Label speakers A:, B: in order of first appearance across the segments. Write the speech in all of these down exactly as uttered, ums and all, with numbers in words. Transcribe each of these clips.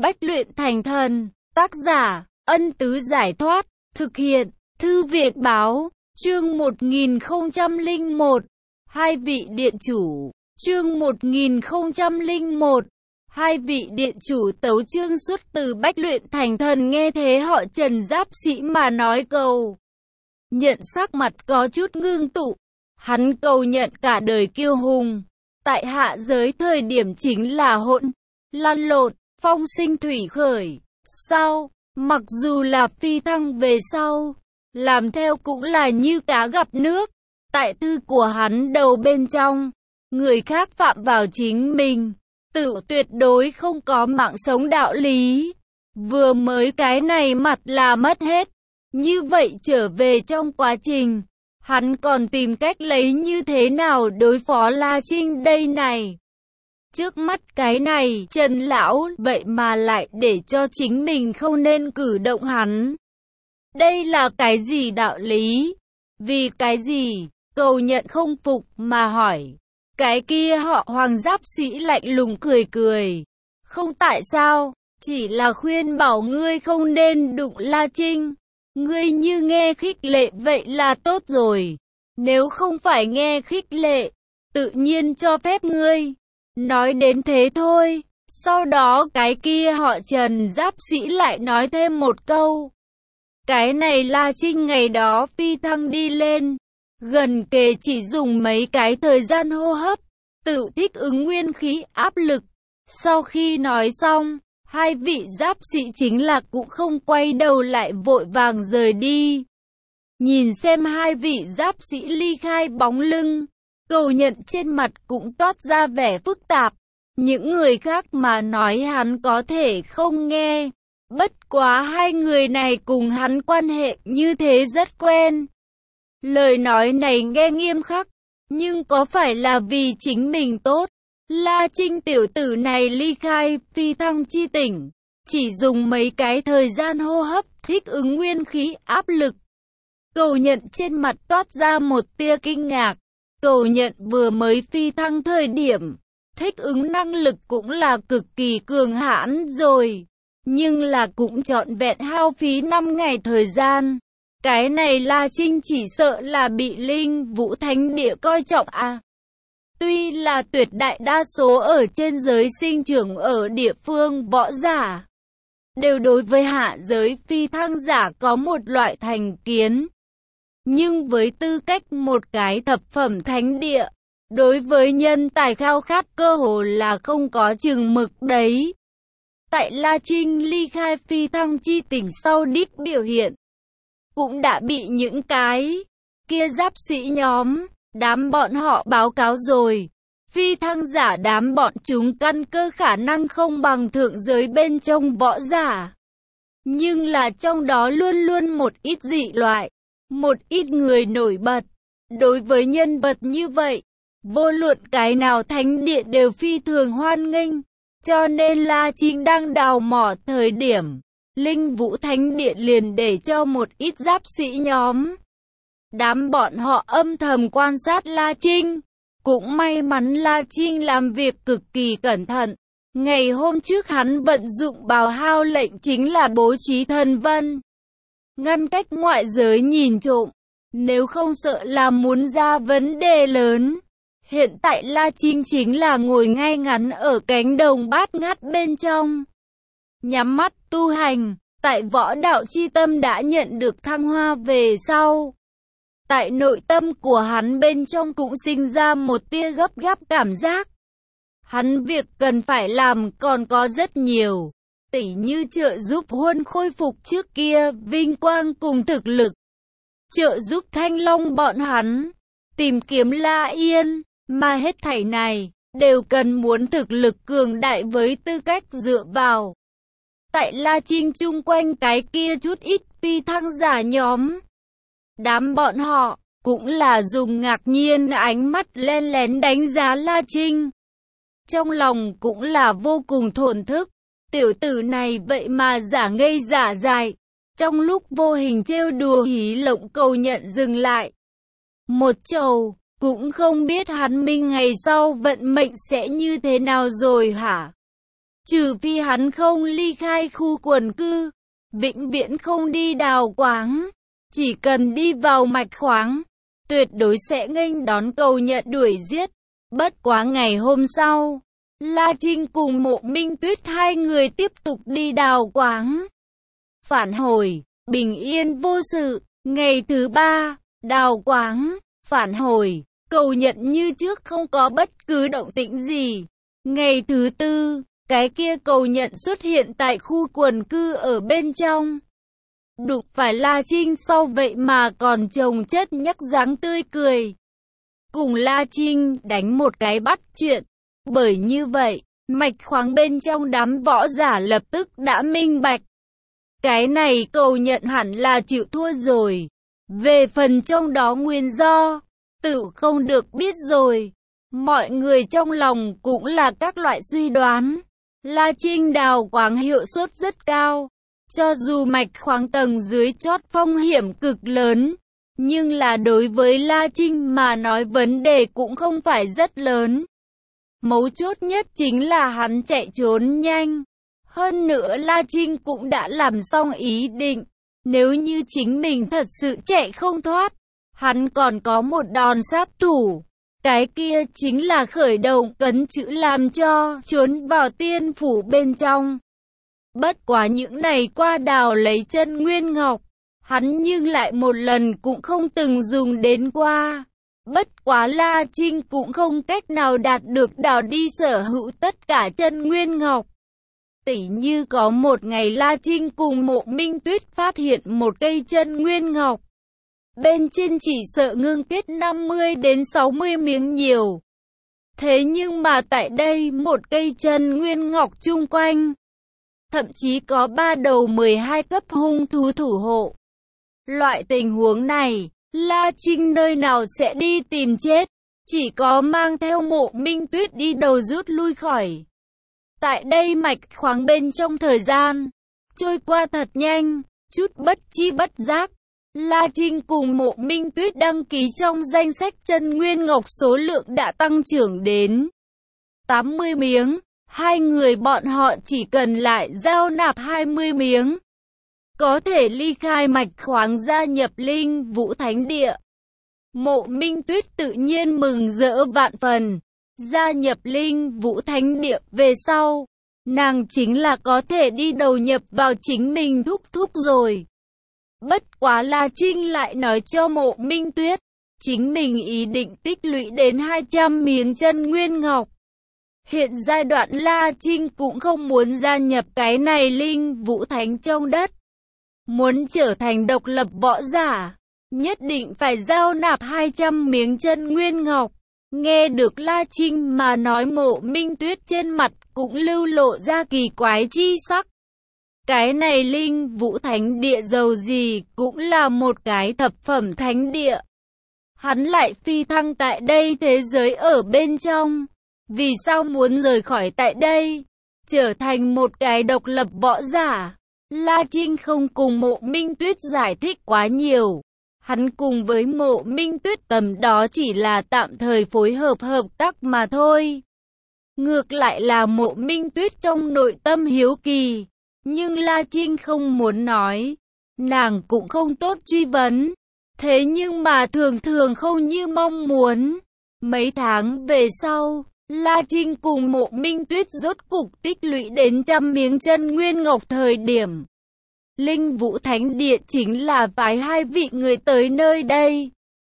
A: Bách luyện thành thần, tác giả, Ân Tứ Giải Thoát, thực hiện, Thư viện Báo, chương một nghìn không trăm lẻ một, hai vị điện chủ, chương một nghìn không trăm lẻ một, hai vị điện chủ tấu chương xuất từ Bách luyện thành thần. Nghe thế họ Trần Giáp Sĩ mà nói cầu nhận, sắc mặt có chút ngưng tụ. Hắn cầu nhận cả đời kiêu hùng, tại hạ giới thời điểm chính là hỗn lăn lộn, phong sinh thủy khởi. Sau, mặc dù là phi thăng về sau, làm theo cũng là như cá gặp nước. Tại tư của hắn đầu bên trong, người khác phạm vào chính mình, tự tuyệt đối không có mạng sống đạo lý. Vừa mới cái này mặt là mất hết. Như vậy trở về trong quá trình, hắn còn tìm cách lấy như thế nào đối phó La Trinh đây này. Trước mắt cái này, Trần Lão vậy mà lại để cho chính mình không nên cử động hắn. Đây là cái gì đạo lý? Vì cái gì? Cầu nhận không phục mà hỏi. Cái kia họ Hoàng Giáp Sĩ lạnh lùng cười cười. Không tại sao, chỉ là khuyên bảo ngươi không nên đụng La Trinh. Ngươi như nghe khích lệ vậy là tốt rồi. Nếu không phải nghe khích lệ, tự nhiên cho phép ngươi. Nói đến thế thôi. Sau đó cái kia họ Trần Giáp Sĩ lại nói thêm một câu. Cái này La Trinh ngày đó phi thăng đi lên, gần kề chỉ dùng mấy cái thời gian hô hấp, tự thích ứng nguyên khí áp lực. Sau khi nói xong, hai vị giáp sĩ chính là cũng không quay đầu lại vội vàng rời đi. Nhìn xem hai vị giáp sĩ ly khai bóng lưng, cầu nhận trên mặt cũng toát ra vẻ phức tạp. Những người khác mà nói hắn có thể không nghe. Bất quá hai người này cùng hắn quan hệ như thế rất quen. Lời nói này nghe nghiêm khắc, nhưng có phải là vì chính mình tốt? La Trinh tiểu tử này ly khai phi thăng chi tỉnh, chỉ dùng mấy cái thời gian hô hấp thích ứng nguyên khí áp lực. Cầu nhận trên mặt toát ra một tia kinh ngạc. Cầu nhận vừa mới phi thăng thời điểm, thích ứng năng lực cũng là cực kỳ cường hãn rồi. Nhưng là cũng trọn vẹn hao phí năm ngày thời gian. Cái này La Trinh chỉ sợ là bị Linh Vũ Thánh Địa coi trọng à. Tuy là tuyệt đại đa số ở trên giới sinh trưởng ở địa phương võ giả, đều đối với hạ giới phi thăng giả có một loại thành kiến. Nhưng với tư cách một cái thập phẩm thánh địa, đối với nhân tài khao khát cơ hồ là không có chừng mực đấy. Tại La Trinh ly khai phi thăng chi tỉnh sau đích biểu hiện, cũng đã bị những cái kia giáp sĩ nhóm, đám bọn họ báo cáo rồi. Phi thăng giả đám bọn chúng căn cơ khả năng không bằng thượng giới bên trong võ giả. Nhưng là trong đó luôn luôn một ít dị loại, một ít người nổi bật. Đối với nhân vật như vậy, vô luận cái nào thánh địa đều phi thường hoan nghênh. Cho nên La Trinh đang đào mỏ thời điểm, Linh Vũ Thánh Địa liền để cho một ít giáp sĩ nhóm. Đám bọn họ âm thầm quan sát La Trinh. Cũng may mắn La Trinh làm việc cực kỳ cẩn thận. Ngày hôm trước hắn vận dụng bào hao lệnh chính là bố trí thần vân, ngăn cách ngoại giới nhìn trộm. Nếu không sợ là muốn ra vấn đề lớn. Hiện tại La Trinh chính là ngồi ngay ngắn ở cánh đồng bát ngát bên trong, nhắm mắt tu hành. Tại võ đạo chi tâm đã nhận được thăng hoa về sau, tại nội tâm của hắn bên trong cũng sinh ra một tia gấp gáp cảm giác. Hắn việc cần phải làm còn có rất nhiều, tỉ như trợ giúp Huân khôi phục trước kia vinh quang cùng thực lực, trợ giúp Thanh Long bọn hắn tìm kiếm La Yên. Mà hết thảy này, đều cần muốn thực lực cường đại với tư cách dựa vào. Tại La Trinh chung quanh cái kia chút ít phi thăng giả nhóm, đám bọn họ, cũng là dùng ngạc nhiên ánh mắt len lén đánh giá La Trinh. Trong lòng cũng là vô cùng thổn thức, tiểu tử này vậy mà giả ngây giả dại. Trong lúc vô hình trêu đùa hí lộng cầu nhận dừng lại. Một chầu. Cũng không biết hắn minh ngày sau vận mệnh sẽ như thế nào rồi hả? Trừ phi hắn không ly khai khu quần cư, vĩnh viễn không đi đào quáng, chỉ cần đi vào mạch khoáng, tuyệt đối sẽ nghênh đón Cầu Nhận đuổi giết. Bất quá ngày hôm sau, La Trinh cùng Mộ Minh Tuyết hai người tiếp tục đi đào quáng. Phản hồi, bình yên vô sự. Ngày thứ ba, đào quáng, phản hồi, Cầu Nhận như trước không có bất cứ động tĩnh gì. Ngày thứ tư, cái kia Cầu Nhận xuất hiện tại khu quần cư ở bên trong. Đụng phải La Trinh sau vậy mà còn chồng chất nhắc dáng tươi cười. Cùng La Trinh đánh một cái bắt chuyện. Bởi như vậy, mạch khoáng bên trong đám võ giả lập tức đã minh bạch. Cái này Cầu Nhận hẳn là chịu thua rồi. Về phần trong đó nguyên do, tự không được biết rồi. Mọi người trong lòng cũng là các loại suy đoán. La Trinh đào quáng hiệu suất rất cao. Cho dù mạch khoáng tầng dưới chót phong hiểm cực lớn, nhưng là đối với La Trinh mà nói vấn đề cũng không phải rất lớn. Mấu chốt nhất chính là hắn chạy trốn nhanh. Hơn nữa La Trinh cũng đã làm xong ý định. Nếu như chính mình thật sự chạy không thoát, hắn còn có một đòn sát thủ. Cái kia chính là khởi động cấn chữ làm cho trốn vào tiên phủ bên trong. Bất quá những này qua đào lấy chân nguyên ngọc, hắn nhưng lại một lần cũng không từng dùng đến qua. Bất quá La Trinh cũng không cách nào đạt được đào đi sở hữu tất cả chân nguyên ngọc. Tỉ như có một ngày La Trinh cùng Mộ Minh Tuyết phát hiện một cây chân nguyên ngọc. Bên trên chỉ sợ ngưng kết năm mươi đến sáu mươi miếng nhiều. Thế nhưng mà tại đây một cây chân nguyên ngọc chung quanh, thậm chí có ba đầu mười hai cấp hung thú thủ hộ. Loại tình huống này, La Trinh nơi nào sẽ đi tìm chết, chỉ có mang theo Mộ Minh Tuyết đi đầu rút lui khỏi. Tại đây mạch khoáng bên trong thời gian trôi qua thật nhanh, chút bất chi bất giác, La Trinh cùng Mộ Minh Tuyết đăng ký trong danh sách chân nguyên ngọc số lượng đã tăng trưởng đến tám mươi miếng. Hai người bọn họ chỉ cần lại giao nạp hai mươi miếng, có thể ly khai mạch khoáng gia nhập Linh Vũ Thánh Địa. Mộ Minh Tuyết tự nhiên mừng rỡ vạn phần. Gia nhập Linh Vũ Thánh Địa về sau, nàng chính là có thể đi đầu nhập vào chính mình thúc thúc rồi. Bất quá La Trinh lại nói cho Mộ Minh Tuyết, chính mình ý định tích lũy đến hai trăm miếng chân nguyên ngọc. Hiện giai đoạn La Trinh cũng không muốn gia nhập cái này Linh Vũ Thánh trong đất. Muốn trở thành độc lập võ giả, nhất định phải giao nạp hai trăm miếng chân nguyên ngọc. Nghe được La Trinh mà nói, Mộ Minh Tuyết trên mặt cũng lưu lộ ra kỳ quái chi sắc. Cái này Linh Vũ Thánh Địa giàu gì cũng là một cái thập phẩm thánh địa. Hắn lại phi thăng tại đây thế giới ở bên trong. Vì sao muốn rời khỏi tại đây, trở thành một cái độc lập võ giả? La Trinh không cùng Mộ Minh Tuyết giải thích quá nhiều. Hắn cùng với Mộ Minh Tuyết tầm đó chỉ là tạm thời phối hợp hợp tác mà thôi. Ngược lại là Mộ Minh Tuyết trong nội tâm hiếu kỳ. Nhưng La Trinh không muốn nói. Nàng cũng không tốt truy vấn. Thế nhưng mà thường thường không như mong muốn. Mấy tháng về sau, La Trinh cùng Mộ Minh Tuyết rốt cục tích lũy đến trăm miếng chân nguyên ngọc. Thời điểm Linh Vũ Thánh Địa chính là phái hai vị người tới nơi đây.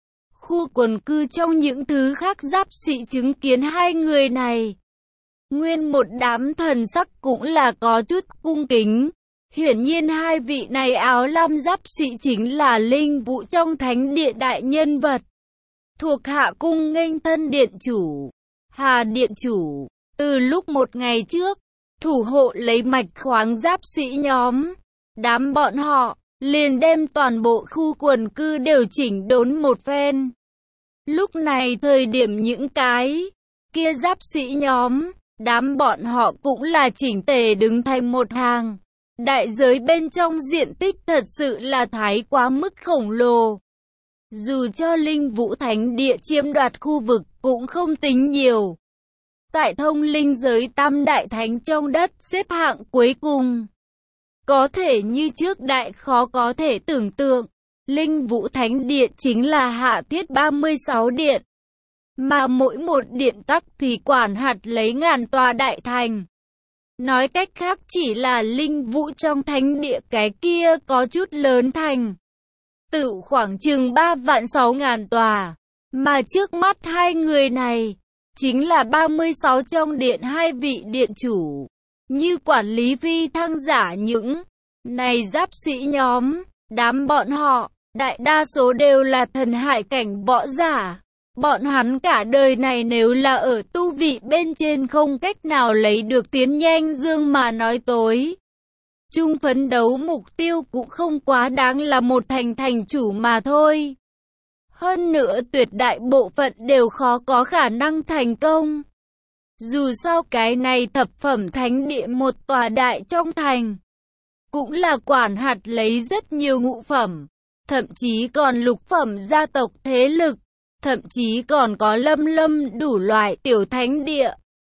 A: Khu quần cư trong những thứ khác giáp sĩ chứng kiến hai người này, nguyên một đám thần sắc cũng là có chút cung kính. Hiển nhiên hai vị này áo lam giáp sĩ chính là Linh Vũ trong Thánh Địa đại nhân vật. Thuộc hạ cung nghênh thân điện chủ. Hà điện chủ, từ lúc một ngày trước, thủ hộ lấy mạch khoáng giáp sĩ nhóm, đám bọn họ liền đem toàn bộ khu quần cư điều chỉnh đốn một phen. Lúc này thời điểm những cái kia giáp sĩ nhóm, đám bọn họ cũng là chỉnh tề đứng thành một hàng. Đại giới bên trong diện tích thật sự là thái quá mức khổng lồ. Dù cho Linh Vũ Thánh Địa chiếm đoạt khu vực cũng không tính nhiều. tại thông linh giới tam đại thánh trong đất xếp hạng cuối cùng. Có thể như trước đại khó có thể tưởng tượng, Linh Vũ Thánh Điện chính là hạ thiết ba mươi sáu điện, mà mỗi một điện tắc thì quản hạt lấy ngàn tòa đại thành. Nói cách khác chỉ là linh vũ trong thánh địa cái kia có chút lớn thành tự khoảng chừng ba vạn sáu ngàn tòa, mà trước mắt hai người này chính là ba mươi sáu trong điện hai vị điện chủ, như quản lý phi thăng giả những này giáp sĩ nhóm, đám bọn họ, đại đa số đều là thần hải cảnh võ giả. Bọn hắn cả đời này nếu là ở tu vị bên trên không cách nào lấy được tiến nhanh dương mà nói tối. Chung phấn đấu mục tiêu cũng không quá đáng là một thành thành chủ mà thôi. Hơn nữa tuyệt đại bộ phận đều khó có khả năng thành công. Dù sao cái này thập phẩm thánh địa một tòa đại trong thành, cũng là quản hạt lấy rất nhiều ngũ phẩm, thậm chí còn lục phẩm gia tộc thế lực. Thậm chí còn có lâm lâm đủ loại tiểu thánh địa.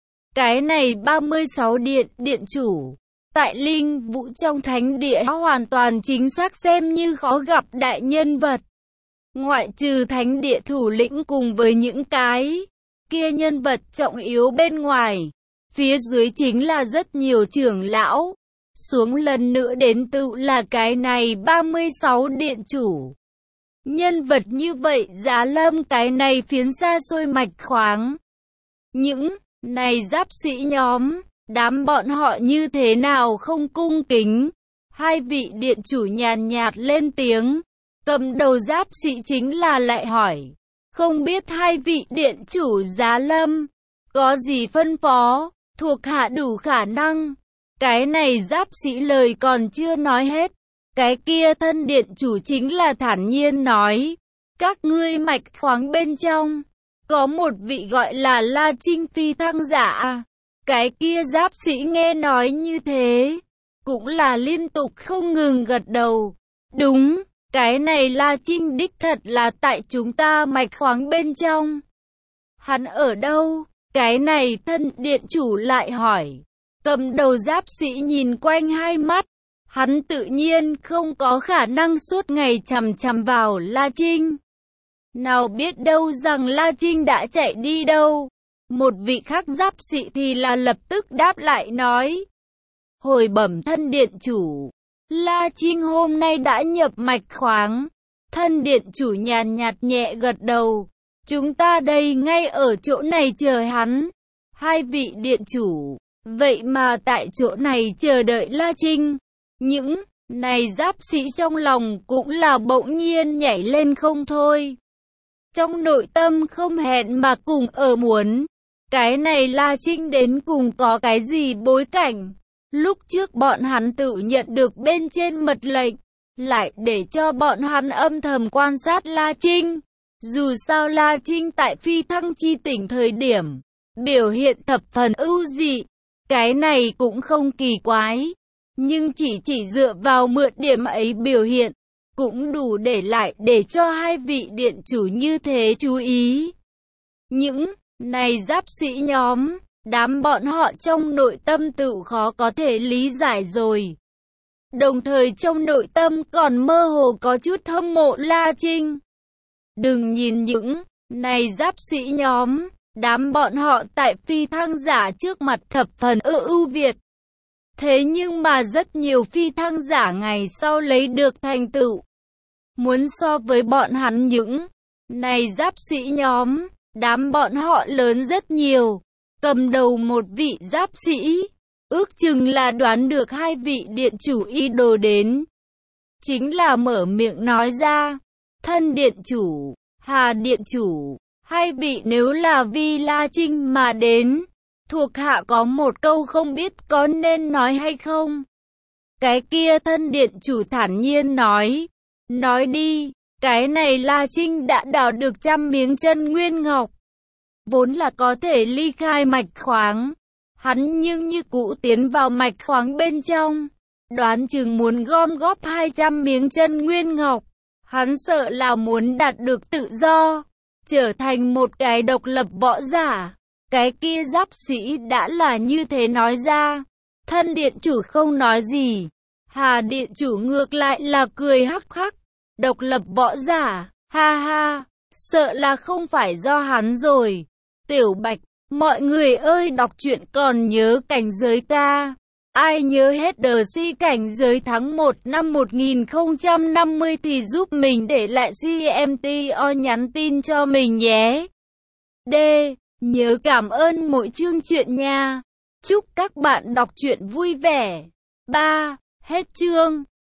A: Cái này ba mươi sáu điện điện chủ, tại linh vũ trong thánh địa hoàn toàn chính xác xem như khó gặp đại nhân vật. Ngoại trừ thánh địa thủ lĩnh cùng với những cái kia nhân vật trọng yếu bên ngoài, phía dưới chính là rất nhiều trưởng lão. Xuống lần nữa đến tự là cái này ba mươi sáu điện chủ. Nhân vật như vậy Giá Lâm cái này phiến xa xôi mạch khoáng. Những này giáp sĩ nhóm, đám bọn họ như thế nào không cung kính. Hai vị điện chủ nhàn nhạt lên tiếng. Cầm đầu giáp sĩ chính là lại hỏi. Không biết hai vị điện chủ Giá Lâm có gì phân phó, thuộc hạ đủ khả năng. Cái này giáp sĩ lời còn chưa nói hết. Cái kia thân điện chủ chính là thản nhiên nói, các ngươi mạch khoáng bên trong, có một vị gọi là La Trinh phi thăng giả. Cái kia giáp sĩ nghe nói như thế, cũng là liên tục không ngừng gật đầu. Đúng, cái này La Trinh đích thật là tại chúng ta mạch khoáng bên trong. Hắn ở đâu? Cái này thân điện chủ lại hỏi. Cầm đầu giáp sĩ nhìn quanh hai mắt. Hắn tự nhiên không có khả năng suốt ngày chằm chằm vào La Trinh. Nào biết đâu rằng La Trinh đã chạy đi đâu. Một vị khác giáp sĩ thì là lập tức đáp lại nói. Hồi bẩm thân điện chủ, La Trinh hôm nay đã nhập mạch khoáng. Thân điện chủ nhàn nhạt nhẹ gật đầu. Chúng ta đây ngay ở chỗ này chờ hắn. Hai vị điện chủ, vậy mà tại chỗ này chờ đợi La Trinh. Những này giáp sĩ trong lòng cũng là bỗng nhiên nhảy lên không thôi. Trong nội tâm không hẹn mà cùng ở muốn. Cái này La Trinh đến cùng có cái gì bối cảnh. Lúc trước bọn hắn tự nhận được bên trên mật lệnh. Lại để cho bọn hắn âm thầm quan sát La Trinh. Dù sao La Trinh tại phi thăng chi tỉnh thời điểm. Biểu hiện thập phần ưu dị. Cái này cũng không kỳ quái. Nhưng chỉ chỉ dựa vào mượn điểm ấy biểu hiện, cũng đủ để lại để cho hai vị điện chủ như thế chú ý. Những này giáp sĩ nhóm, đám bọn họ trong nội tâm tự khó có thể lý giải rồi. Đồng thời trong nội tâm còn mơ hồ có chút hâm mộ La Trinh. Đừng nhìn những này giáp sĩ nhóm, đám bọn họ tại phi thăng giả trước mặt thập phần ư ưu việt. Thế nhưng mà rất nhiều phi thăng giả ngày sau lấy được thành tựu. Muốn so với bọn hắn những này giáp sĩ nhóm, đám bọn họ lớn rất nhiều. Cầm đầu một vị giáp sĩ, ước chừng là đoán được hai vị điện chủ ý đồ đến. Chính là mở miệng nói ra, thân điện chủ, Hà điện chủ, hai vị nếu là vì La Trinh mà đến. Thuộc hạ có một câu không biết có nên nói hay không. Cái kia thân điện chủ thản nhiên nói. Nói đi, cái này La Trinh đã đào được trăm miếng chân nguyên ngọc. Vốn là có thể ly khai mạch khoáng. Hắn nhưng như cũ tiến vào mạch khoáng bên trong. Đoán chừng muốn gom góp hai trăm miếng chân nguyên ngọc. Hắn sợ là muốn đạt được tự do. Trở thành một cái độc lập võ giả. Cái kia giáp sĩ đã là như thế nói ra. Thân điện chủ không nói gì. Hà điện chủ ngược lại là cười hắc hắc. Độc lập võ giả, ha ha, sợ là không phải do hắn rồi. Tiểu Bạch, mọi người ơi, đọc truyện còn nhớ cảnh giới ta. Ai nhớ hết đờ si cảnh giới tháng một năm một nghìn không trăm năm mươi thì giúp mình để lại xê em tê o nhắn tin cho mình nhé. D. Nhớ cảm ơn mỗi chương truyện nha. Chúc các bạn đọc truyện vui vẻ. ba. Hết chương.